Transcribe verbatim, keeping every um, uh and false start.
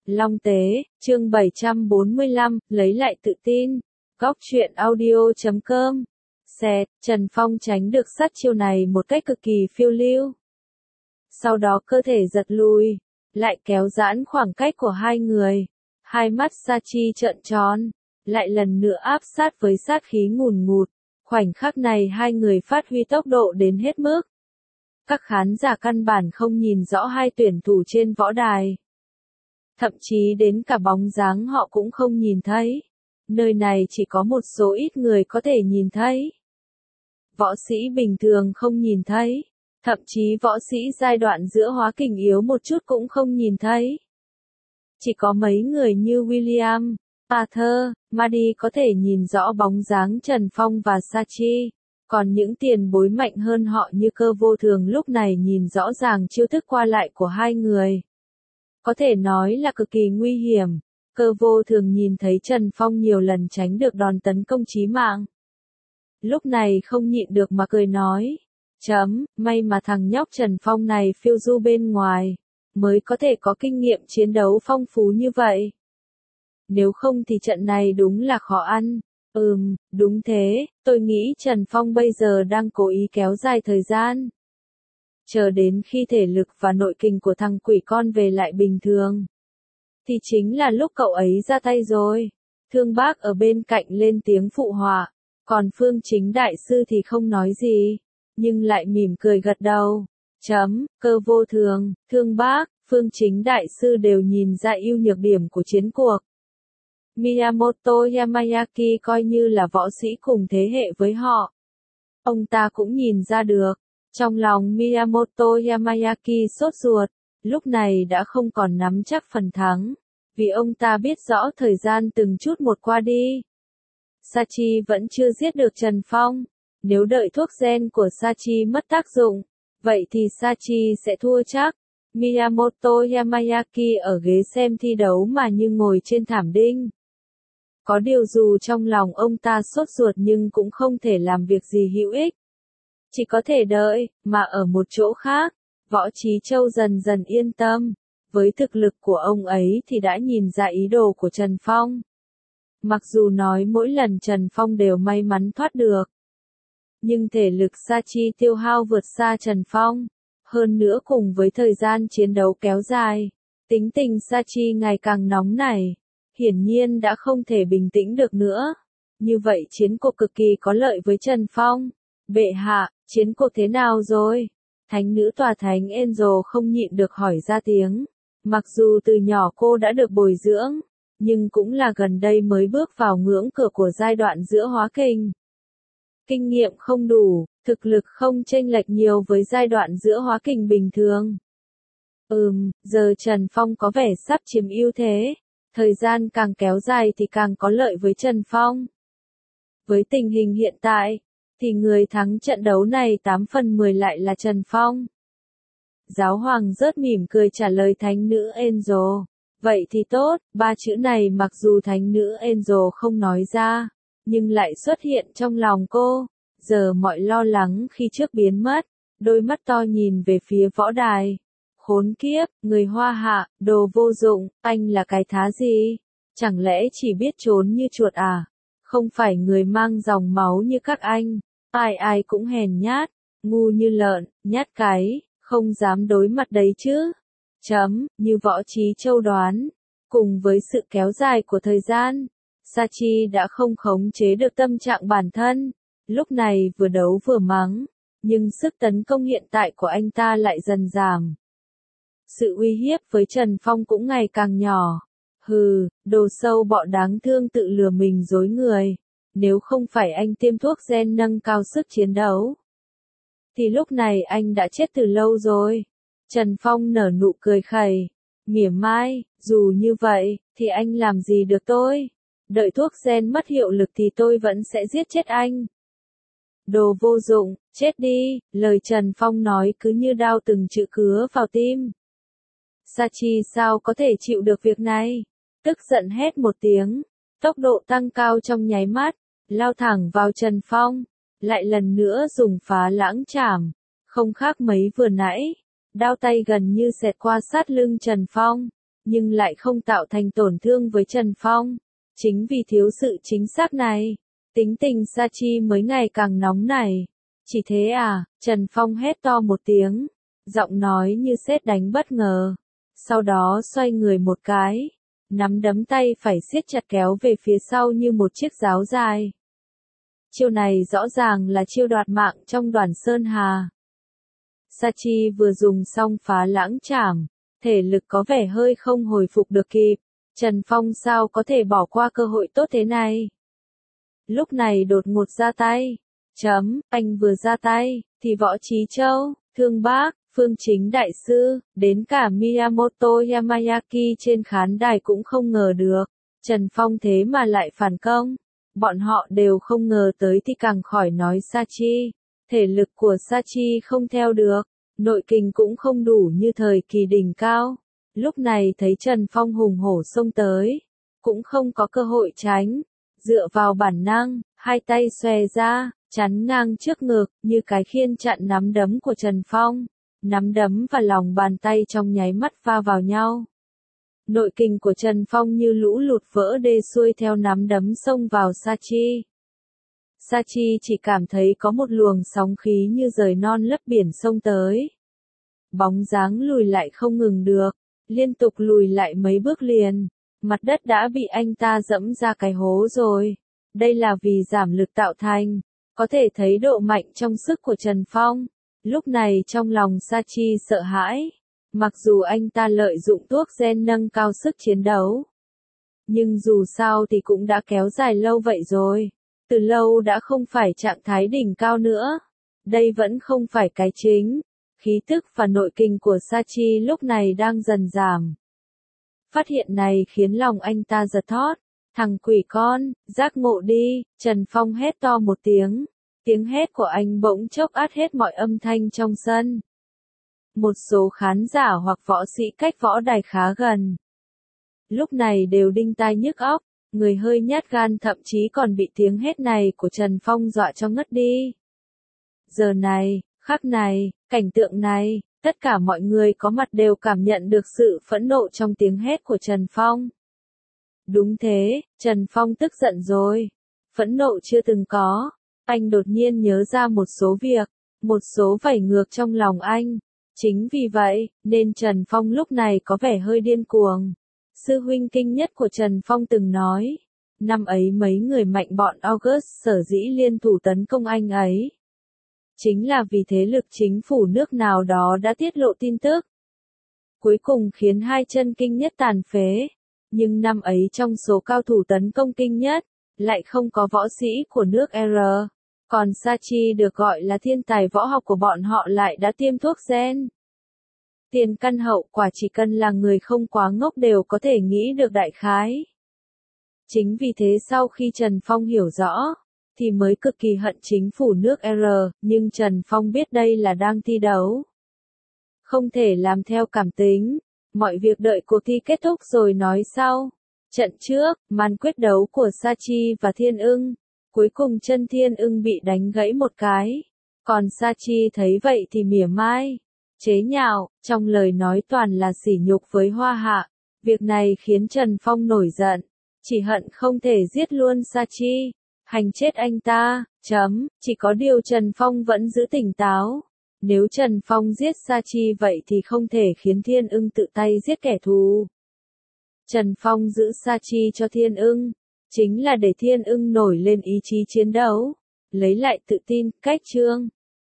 Long Tế, chương bảy trăm bốn mươi lăm, lấy lại tự tin. Góc truyện audio chấm com. Xẹt, Trần Phong tránh được sát chiêu này một cách cực kỳ phiêu lưu. Sau đó cơ thể giật lùi, lại kéo giãn khoảng cách của hai người. Hai mắt Sachi trợn tròn, lại lần nữa áp sát với sát khí ngùn ngụt. Khoảnh khắc này hai người phát huy tốc độ đến hết mức. Các khán giả căn bản không nhìn rõ hai tuyển thủ trên võ đài. Thậm chí đến cả bóng dáng họ cũng không nhìn thấy. Nơi này chỉ có một số ít người có thể nhìn thấy. Võ sĩ bình thường không nhìn thấy. Thậm chí võ sĩ giai đoạn giữa hóa kình yếu một chút cũng không nhìn thấy. Chỉ có mấy người như William, Arthur, Maddy có thể nhìn rõ bóng dáng Trần Phong và Sachi. Còn những tiền bối mạnh hơn họ như Cơ Vô Thường lúc này nhìn rõ ràng chiêu thức qua lại của hai người. Có thể nói là cực kỳ nguy hiểm. Cơ Vô Thường nhìn thấy Trần Phong nhiều lần tránh được đòn tấn công chí mạng. Lúc này không nhịn được mà cười nói. Chấm, may mà thằng nhóc Trần Phong này phiêu du bên ngoài, mới có thể có kinh nghiệm chiến đấu phong phú như vậy. Nếu không thì trận này đúng là khó ăn. Ừm, đúng thế, tôi nghĩ Trần Phong bây giờ đang cố ý kéo dài thời gian. Chờ đến khi thể lực và nội kình của thằng quỷ con về lại bình thường. Thì chính là lúc cậu ấy ra tay rồi. Thương Bác ở bên cạnh lên tiếng phụ họa. Còn Phương Chính Đại Sư thì không nói gì. Nhưng lại mỉm cười gật đầu. Chấm, Cơ Vô Thường, Thương Bác, Phương Chính Đại Sư đều nhìn ra ưu nhược điểm của chiến cuộc. Miyamoto Yamayaki coi như là võ sĩ cùng thế hệ với họ. Ông ta cũng nhìn ra được. Trong lòng Miyamoto Yamayaki sốt ruột, lúc này đã không còn nắm chắc phần thắng. Vì ông ta biết rõ thời gian từng chút một qua đi. Sachi vẫn chưa giết được Trần Phong. Nếu đợi thuốc gen của Sachi mất tác dụng, vậy thì Sachi sẽ thua chắc. Miyamoto Yamayaki ở ghế xem thi đấu mà như ngồi trên thảm đinh. Có điều dù trong lòng ông ta sốt ruột nhưng cũng không thể làm việc gì hữu ích. Chỉ có thể đợi, mà ở một chỗ khác, Võ Trí Châu dần dần yên tâm. Với thực lực của ông ấy thì đã nhìn ra ý đồ của Trần Phong. Mặc dù nói mỗi lần Trần Phong đều may mắn thoát được. Nhưng thể lực Sachi tiêu hao vượt xa Trần Phong. Hơn nữa cùng với thời gian chiến đấu kéo dài, tính tình Sachi ngày càng nóng nảy. Hiển nhiên đã không thể bình tĩnh được nữa. Như vậy chiến cuộc cực kỳ có lợi với Trần Phong. Bệ hạ, chiến cuộc thế nào rồi? Thánh nữ tòa thánh Angel không nhịn được hỏi ra tiếng. Mặc dù từ nhỏ cô đã được bồi dưỡng, nhưng cũng là gần đây mới bước vào ngưỡng cửa của giai đoạn giữa hóa kình. Kinh nghiệm không đủ, thực lực không chênh lệch nhiều với giai đoạn giữa hóa kình bình thường. Ừm, giờ Trần Phong có vẻ sắp chiếm ưu thế. Thời gian càng kéo dài thì càng có lợi với Trần Phong. Với tình hình hiện tại, thì người thắng trận đấu này tám phần mười lại là Trần Phong. Giáo hoàng rớt mỉm cười trả lời thánh nữ Angel. Vậy thì tốt, ba chữ này mặc dù thánh nữ Angel không nói ra, nhưng lại xuất hiện trong lòng cô. Giờ mọi lo lắng khi trước biến mất, đôi mắt to nhìn về phía võ đài. Khốn kiếp, người Hoa Hạ, đồ vô dụng, anh là cái thá gì? Chẳng lẽ chỉ biết trốn như chuột à? Không phải người mang dòng máu như các anh. Ai ai cũng hèn nhát, ngu như lợn, nhát cái, không dám đối mặt đấy chứ. Chấm, như Võ Trí Châu đoán. Cùng với sự kéo dài của thời gian, Sachi đã không khống chế được tâm trạng bản thân. Lúc này vừa đấu vừa mắng, nhưng sức tấn công hiện tại của anh ta lại dần giảm. Sự uy hiếp với Trần Phong cũng ngày càng nhỏ. Hừ, đồ sâu bọ đáng thương tự lừa mình dối người. Nếu không phải anh tiêm thuốc gen nâng cao sức chiến đấu, thì lúc này anh đã chết từ lâu rồi. Trần Phong nở nụ cười khẩy, mỉa mai, dù như vậy, thì anh làm gì được tôi? Đợi thuốc gen mất hiệu lực thì tôi vẫn sẽ giết chết anh. Đồ vô dụng, chết đi, lời Trần Phong nói cứ như đao từng chữ cứa vào tim. Sachi sao có thể chịu được việc này? Tức giận hét một tiếng, tốc độ tăng cao trong nháy mắt, lao thẳng vào Trần Phong, lại lần nữa dùng phá lãng chảm, không khác mấy vừa nãy, đao tay gần như xẹt qua sát lưng Trần Phong. nhưng lại không tạo thành tổn thương với Trần Phong. Chính vì thiếu sự chính xác này, tính tình Sachi mới ngày càng nóng nảy. Chỉ thế à, Trần Phong hét to một tiếng, giọng nói như sét đánh bất ngờ. Sau đó xoay người một cái, nắm đấm tay phải siết chặt kéo về phía sau như một chiếc giáo dài. Chiêu này rõ ràng là chiêu đoạt mạng trong Đoàn Sơn Hà. Sachi vừa dùng xong phá lãng trảm, thể lực có vẻ hơi không hồi phục được kịp. Trần Phong sao có thể bỏ qua cơ hội tốt thế này? Lúc này đột ngột ra tay. Chấm, anh vừa ra tay, thì Võ Trí Châu, Thương Bác, Phương Chính Đại Sư, đến cả Miyamoto Yamayaki trên khán đài cũng không ngờ được. Trần Phong thế mà lại phản công. Bọn họ đều không ngờ tới thì càng khỏi nói Sachi. Thể lực của Sachi không theo được, nội kình cũng không đủ như thời kỳ đỉnh cao. Lúc này thấy Trần Phong hùng hổ xông tới, cũng không có cơ hội tránh. Dựa vào bản năng, hai tay xòe ra, chắn ngang trước ngực, như cái khiên chặn nắm đấm của Trần Phong. Nắm đấm và lòng bàn tay trong nháy mắt va vào nhau. Nội kình của Trần Phong như lũ lụt vỡ đê xuôi theo nắm đấm xông vào Sachi. Sachi chỉ cảm thấy có một luồng sóng khí như rời non lấp biển xông tới. Bóng dáng lùi lại không ngừng được, liên tục lùi lại mấy bước liền. Mặt đất đã bị anh ta dẫm ra cái hố rồi. Đây là vì giảm lực tạo thành. Có thể thấy độ mạnh trong sức của Trần Phong. Lúc này trong lòng Sachi sợ hãi. Mặc dù anh ta lợi dụng thuốc gen nâng cao sức chiến đấu, nhưng dù sao thì cũng đã kéo dài lâu vậy rồi. Từ lâu đã không phải trạng thái đỉnh cao nữa. Đây vẫn không phải cái chính. Khí tức và nội kình của Sachi lúc này đang dần giảm. Phát hiện này khiến lòng anh ta giật thót. Thằng quỷ con, giác ngộ đi, Trần Phong hét to một tiếng. Tiếng hét của anh bỗng chốc át hết mọi âm thanh trong sân. Một số khán giả hoặc võ sĩ cách võ đài khá gần, lúc này đều đinh tai nhức óc, người hơi nhát gan thậm chí còn bị tiếng hét này của Trần Phong dọa cho ngất đi. Giờ này, khắc này, cảnh tượng này, tất cả mọi người có mặt đều cảm nhận được sự phẫn nộ trong tiếng hét của Trần Phong. Đúng thế, Trần Phong tức giận rồi. Phẫn nộ chưa từng có. Anh đột nhiên nhớ ra một số việc, một số vảy ngược trong lòng anh. Chính vì vậy, nên Trần Phong lúc này có vẻ hơi điên cuồng. Sư huynh kinh nhất của Trần Phong từng nói, năm ấy mấy người mạnh bọn August sở dĩ liên thủ tấn công anh ấy. Chính là vì thế lực chính phủ nước nào đó đã tiết lộ tin tức. Cuối cùng khiến hai chân kinh nhất tàn phế. Nhưng năm ấy trong số cao thủ tấn công kinh nhất, lại không có võ sĩ của nước R. Còn Sachi được gọi là thiên tài võ học của bọn họ lại đã tiêm thuốc gen. Tiền căn hậu quả chỉ cần là người không quá ngốc đều có thể nghĩ được đại khái. Chính vì thế sau khi Trần Phong hiểu rõ, thì mới cực kỳ hận chính phủ nước R, nhưng Trần Phong biết đây là đang thi đấu. Không thể làm theo cảm tính, mọi việc đợi cuộc thi kết thúc rồi nói sau. Trận trước, màn quyết đấu của Sachi và Thiên Ưng. Cuối cùng chân Thiên Ưng bị đánh gãy một cái. Còn Sachi thấy vậy thì mỉa mai, chế nhạo, trong lời nói toàn là sỉ nhục với Hoa Hạ. Việc này khiến Trần Phong nổi giận, chỉ hận không thể giết luôn Sachi, hành chết anh ta, chấm, chỉ có điều Trần Phong vẫn giữ tỉnh táo. Nếu Trần Phong giết Sachi vậy thì không thể khiến Thiên Ưng tự tay giết kẻ thù. Trần Phong giữ Sachi cho Thiên Ưng, chính là để Thiên Ưng nổi lên ý chí chiến đấu, lấy lại tự tin, cách chương.